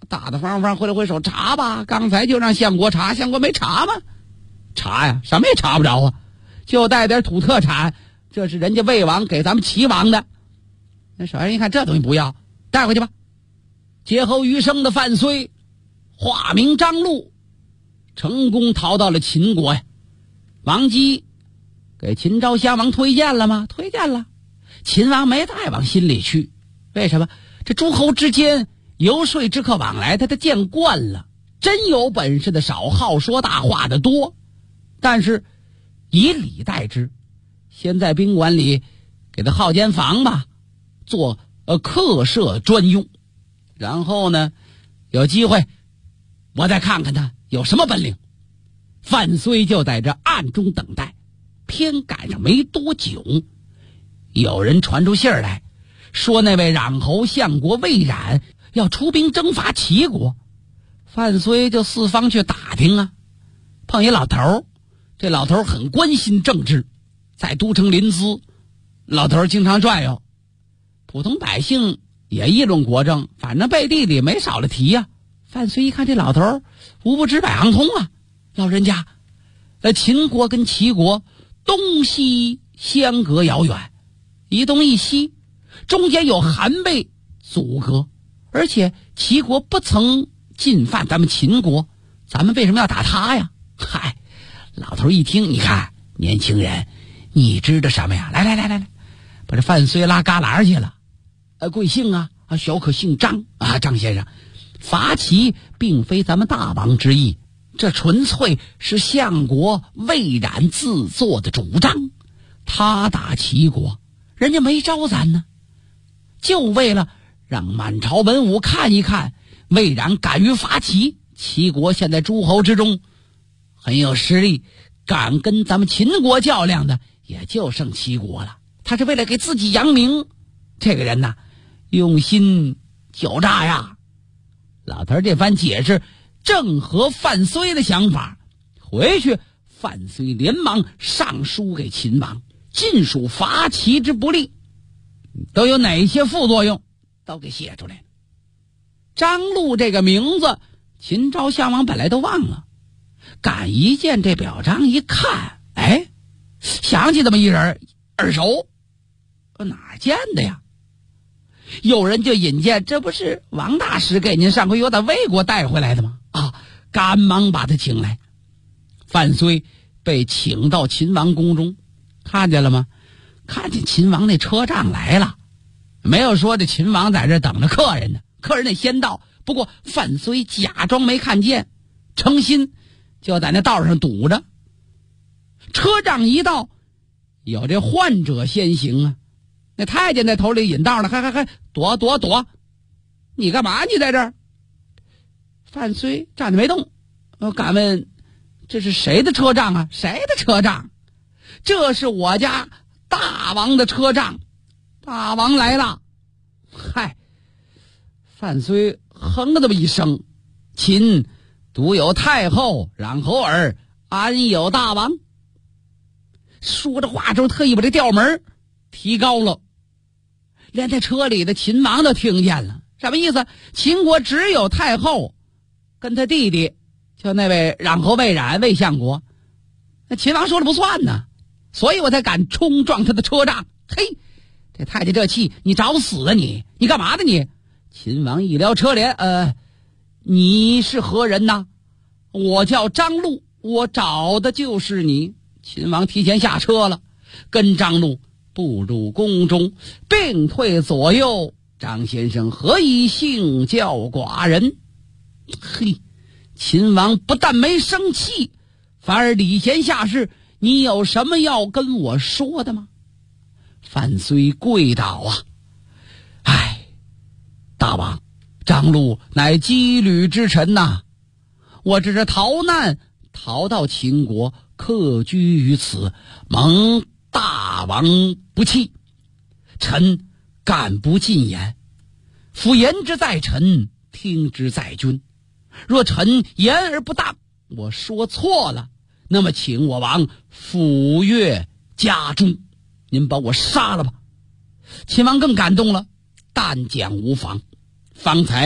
大大方方挥了挥手，查吧，刚才就让相国查，相国没查吗？查呀，什么也查不着啊，就带点土特产，这是人家魏王给咱们齐王的。那首先一看这东西不要，带回去吧。劫后余生的范睢，化名张禄，成功逃到了秦国呀。王姬给秦昭襄王推荐了吗？推荐了。秦王没太往心里去，为什么？这诸侯之间游说之客往来，他见惯了，真有本事的少，好说大话的多。但是以礼待之，先在宾馆里给他号间房吧，做客舍专用，然后呢，有机会我再看看他有什么本领。范睢就在这暗中等待，偏赶上没多久，有人传出信儿来，说那位穰侯相国魏冉要出兵征伐齐国。范睢就四方去打听啊，碰一老头，这老头很关心政治，在都城临淄，老头经常转悠，普通百姓也议论国政，反正背地里没少了提呀。范睢一看这老头无不知百行通啊，老人家秦国跟齐国东西相隔遥远，一东一西，中间有韩魏阻隔，而且齐国不曾进犯咱们秦国，咱们为什么要打他呀？嗨，老头一听，你看年轻人，你知道什么呀？来，把这范睢拉旮旯去了。贵姓啊？小可姓张啊，张先生。伐齐并非咱们大王之意，这纯粹是相国魏冉自作的主张。他打齐国，人家没招咱呢，就为了让满朝文武看一看魏冉敢于伐齐。齐国现在诸侯之中很有实力，敢跟咱们秦国较量的也就剩齐国了。他是为了给自己扬名，这个人呐，用心狡诈呀。老头这番解释正合范睢的想法，回去范睢连忙上书给秦王，尽属伐齐之不利，都有哪些副作用都给写出来了。张禄这个名字秦昭襄王本来都忘了，赶一见这表彰一看，哎，想起这么一人，耳熟，哪见的呀？有人就引荐，这不是王大使给您上回由打魏国带回来的吗？啊，赶忙把他请来。范睢被请到秦王宫中，看见了吗？看见秦王那车仗来了，没有说这秦王在这等着客人呢，客人得先到。不过范睢假装没看见，诚心就在那道上堵着。车仗一到，有这患者先行啊。那太监在头里引道呢，还躲！你干嘛？你在这儿？范睢站着没动。敢问这是谁的车仗啊？谁的车仗？这是我家大王的车仗，大王来了。嗨，范睢哼了这么一声，秦独有太后穰侯耳，安有大王？说着话之后，特意把这调门提高了，连在车里的秦王都听见了。什么意思？秦国只有太后跟他弟弟，就那位穰侯魏冉，魏相国，那秦王说了不算呢，所以我才敢冲撞他的车仗。嘿，这太监这气，你找死啊你干嘛的你？秦王一撩车帘，你是何人呐？我叫张禄，我找的就是你。秦王提前下车了，跟张禄步入宫中，并退左右。张先生何以姓叫寡人？嘿，秦王不但没生气，反而礼贤下士，你有什么要跟我说的吗？范睢跪倒啊！哎，大王，张禄乃羁旅之臣呐，我这是逃难逃到秦国，客居于此，蒙大王不弃，臣敢不进言。夫言之在臣，听之在君。若臣言而不当，我说错了，那么请我王抚越家中，您把我杀了吧。秦王更感动了，但讲无妨，方才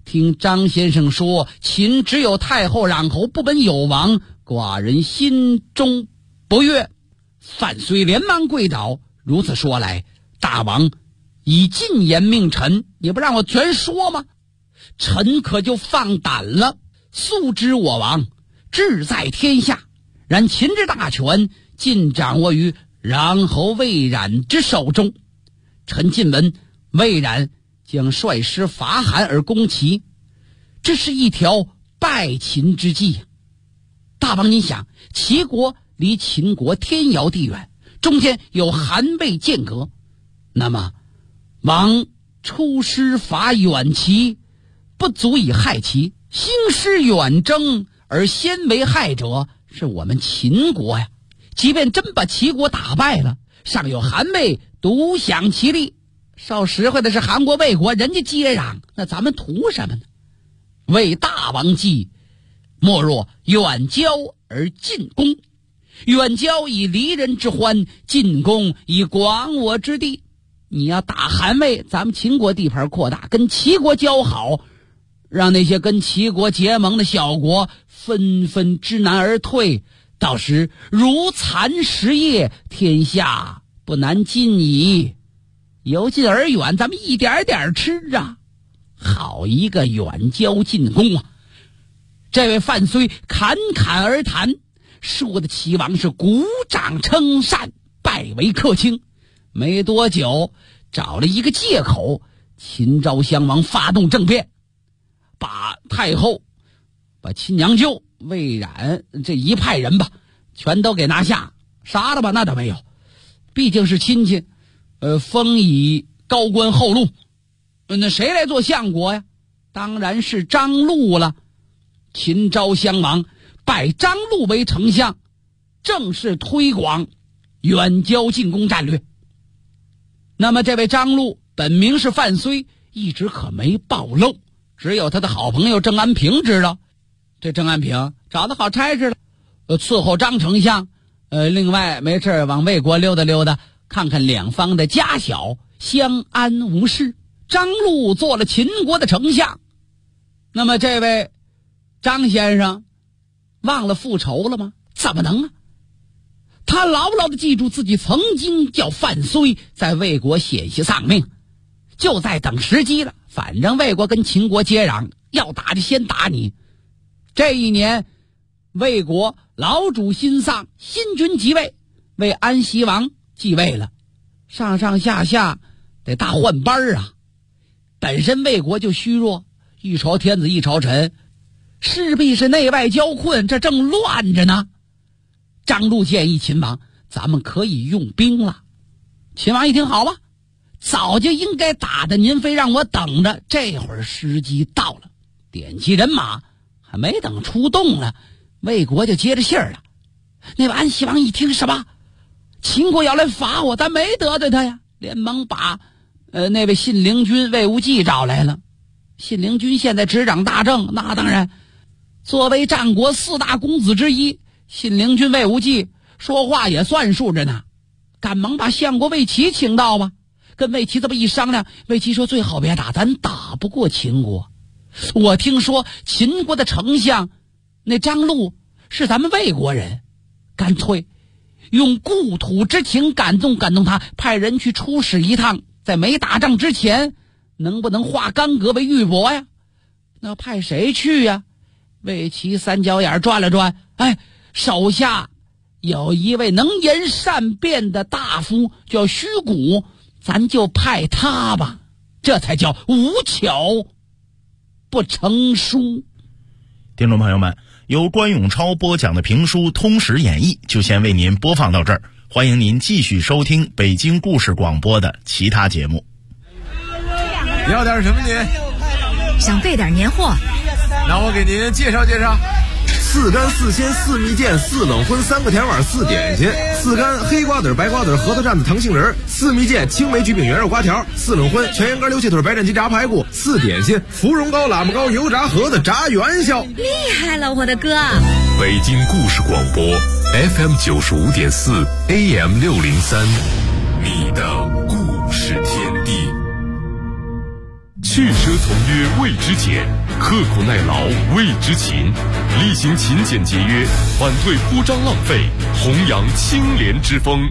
听张先生说秦只有太后攘侯，不本有王，寡人心中不悦。范睢连忙跪倒，如此说来，大王以进言命臣，你不让我全说吗？臣可就放胆了。素知我王志在天下，然秦之大权尽掌握于攘侯魏冉之手中。臣近闻魏冉将率师伐韩而攻齐，这是一条败秦之计。大王您想，齐国离秦国天遥地远，中间有韩魏间隔，那么王出师伐远齐，不足以害齐，兴师远征而先为害者是我们秦国呀。即便真把齐国打败了，尚有韩魏独享其利。说实惠的是韩国魏国人家接壤，那咱们图什么呢？为大王计，莫若远交而近攻。远交以离人之欢，近攻以广我之地。你要打韩魏，咱们秦国地盘扩大，跟齐国交好，让那些跟齐国结盟的小国纷纷知难而退，到时如蚕食叶，天下不难尽矣。由近而远，咱们一点点吃啊！好一个远交近攻啊！这位范睢侃侃而谈，说的齐王是鼓掌称善，拜为客卿。没多久，找了一个借口，秦昭襄王发动政变，把太后、把亲娘舅、魏冉这一派人吧，全都给拿下，杀了吧那倒没有，毕竟是亲戚。封以高官厚禄，那谁来做相国呀？当然是张禄了。秦昭襄王拜张禄为丞相，正式推广远交近攻战略。那么这位张禄本名是范睢，一直可没暴露，只有他的好朋友郑安平知道。这郑安平找到好差事了，伺候张丞相，另外没事往魏国溜达溜达，看看两方的家小，相安无事。张禄做了秦国的丞相，那么这位张先生忘了复仇了吗？怎么能啊？他牢牢地记住自己曾经叫范睢在魏国险些丧命，就在等时机了。反正魏国跟秦国接壤，要打就先打你。这一年魏国老主新丧，新君即位，为安西王继位了，上上下下得大换班啊。本身魏国就虚弱，一朝天子一朝臣，势必是内外交困，这正乱着呢。张禄建议秦王，咱们可以用兵了。秦王一听，好吧，早就应该打的，您非让我等着，这会儿时机到了。点齐人马，还没等出动呢，魏国就接着信儿了。那位安西王一听，什么秦国要来伐我，咱没得罪他呀，连忙把那位信陵君魏无忌找来了。信陵君现在执掌大政，那当然作为战国4大公子之一，信陵君魏无忌说话也算数着呢，赶忙把相国魏齐请到吧。跟魏齐这么一商量，魏齐说最好别打，咱打不过秦国。我听说秦国的丞相那张禄是咱们魏国人，干脆用故土之情感动他，派人去出使一趟，在没打仗之前能不能化干戈为玉帛呀？那派谁去呀？魏齐三角眼转了转，手下有一位能言善辩的大夫叫虚谷，咱就派他吧，这才叫无巧不成书。 听众朋友们，由关永超播讲的评书《通史演义》就先为您播放到这儿，欢迎您继续收听北京故事广播的其他节目。 要点什么您？ 想备点年货， 那我给您介绍介绍。4干4鲜4蜜饯4冷荤3个甜碗4点心，4干黑瓜子白瓜子核桃蘸子糖杏仁，4蜜饯青梅橘饼圆肉瓜条，4冷荤全羊肝溜气腿白斩鸡炸排骨，4点心芙蓉糕喇嘛糕油炸盒子炸元宵。 厉害了我的哥！ 北京故事广播 FM 95.4 AM 603，你的故事天地。 去奢从约谓之俭，刻苦耐劳谓之勤，厉行勤俭节约，反对铺张浪费，弘扬清廉之风。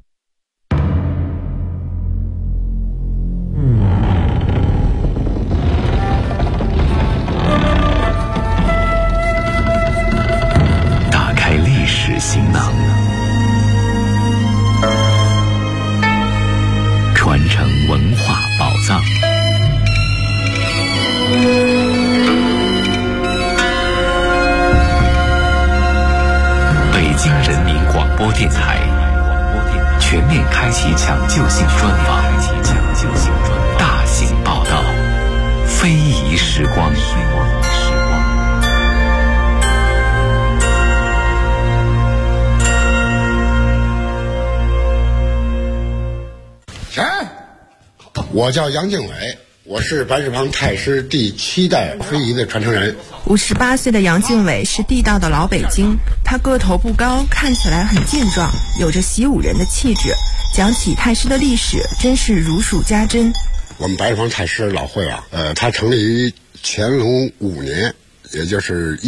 打开历史行囊，传承文化宝藏。北京人民广播电台全面开启抢救性专访，大型报道，非遗时光。 我叫杨敬伟，我是白纸坊太师第7代非遗的传承人。 58岁的杨敬伟是地道的老北京，他个头不高，看起来很健壮，有着习武人的气质。讲起太师的历史，真是如数家珍。 我们白纸坊太师老会啊，它成立于乾隆5年，也就是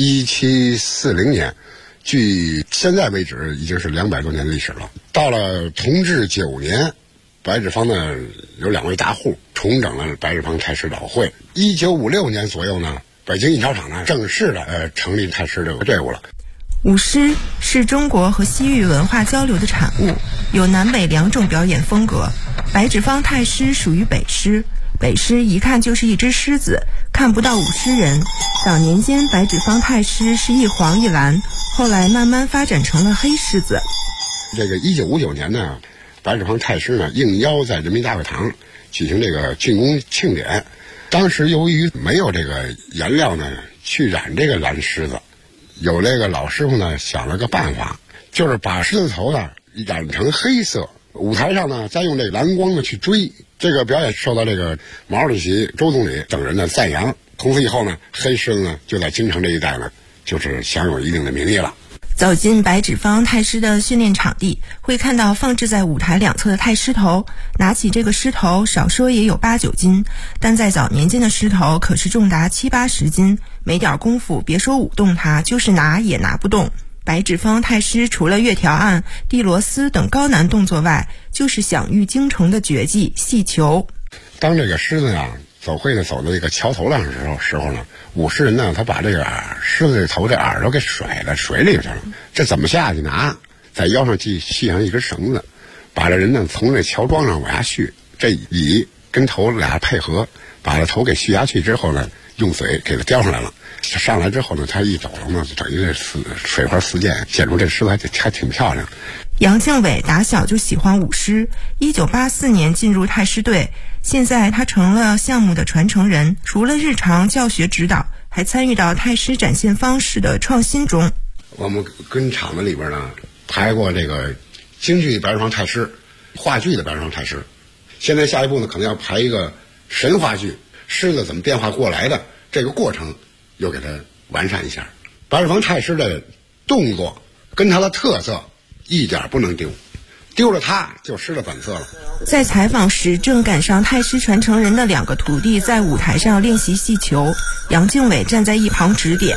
1740年，距现在为止已经是200多年的历史了。到了同治9年。白纸坊呢有2位大户重整了白纸坊太师老会。1956年左右呢，北京印钞厂呢正式的成立太师这个队伍了。 舞狮是中国和西域文化交流的产物，有南北2种表演风格。白纸坊太师属于北狮，北狮一看就是一只狮子，看不到舞狮人。早年间白纸坊太师是一黄一蓝，后来慢慢发展成了黑狮子。 这个1959年呢，白纸坊太师呢应邀在人民大会堂举行这个竣工庆典。当时由于没有这个颜料呢去染这个蓝狮子，有这个老师傅呢想了个办法，就是把狮子头呢染成黑色，舞台上呢再用这个蓝光呢去追。这个表演受到这个毛主席、周总理等人的赞扬。从此以后呢，黑狮子呢就在京城这一带呢就是享有一定的名义了。 走进白纸坊太师的训练场地，会看到放置在舞台2侧的太师头。拿起这个狮头，少说也有8、9斤，但在早年间的狮头可是重达7、80斤，没点功夫，别说舞动它，就是拿也拿不动。白纸坊太师除了月条案、递螺丝等高难动作外，就是享誉京城的绝技戏球。 当这个狮子啊走会呢走到这个桥头上的时候呢，舞狮人呢他把这个狮子头这耳朵给甩到水里去了。这怎么下去呢？在腰上系上一根绳子，把这人呢从这桥桩上往下续，这尾跟头俩配合，把这头给续下去之后呢，用嘴给它叼上来了。上来之后呢，他一走了呢，等于这水花四溅，显出这狮子还挺漂亮。 杨敬伟打小就喜欢舞狮，1984年进入太师队，现在他成了项目的传承人。除了日常教学指导，还参与到太师展现方式的创新中。 我们跟厂子里边呢排过这个京剧白纸坊太师、话剧的白纸坊太师，现在下一步呢可能要排一个神话剧，狮子怎么变化过来的这个过程又给它完善一下。白纸坊太师的动作跟他的特色一点不能丢，丢了它就失了本色了。 在采访时，正赶上太师传承人的2个徒弟在舞台上练习戏球，杨敬伟站在一旁指点。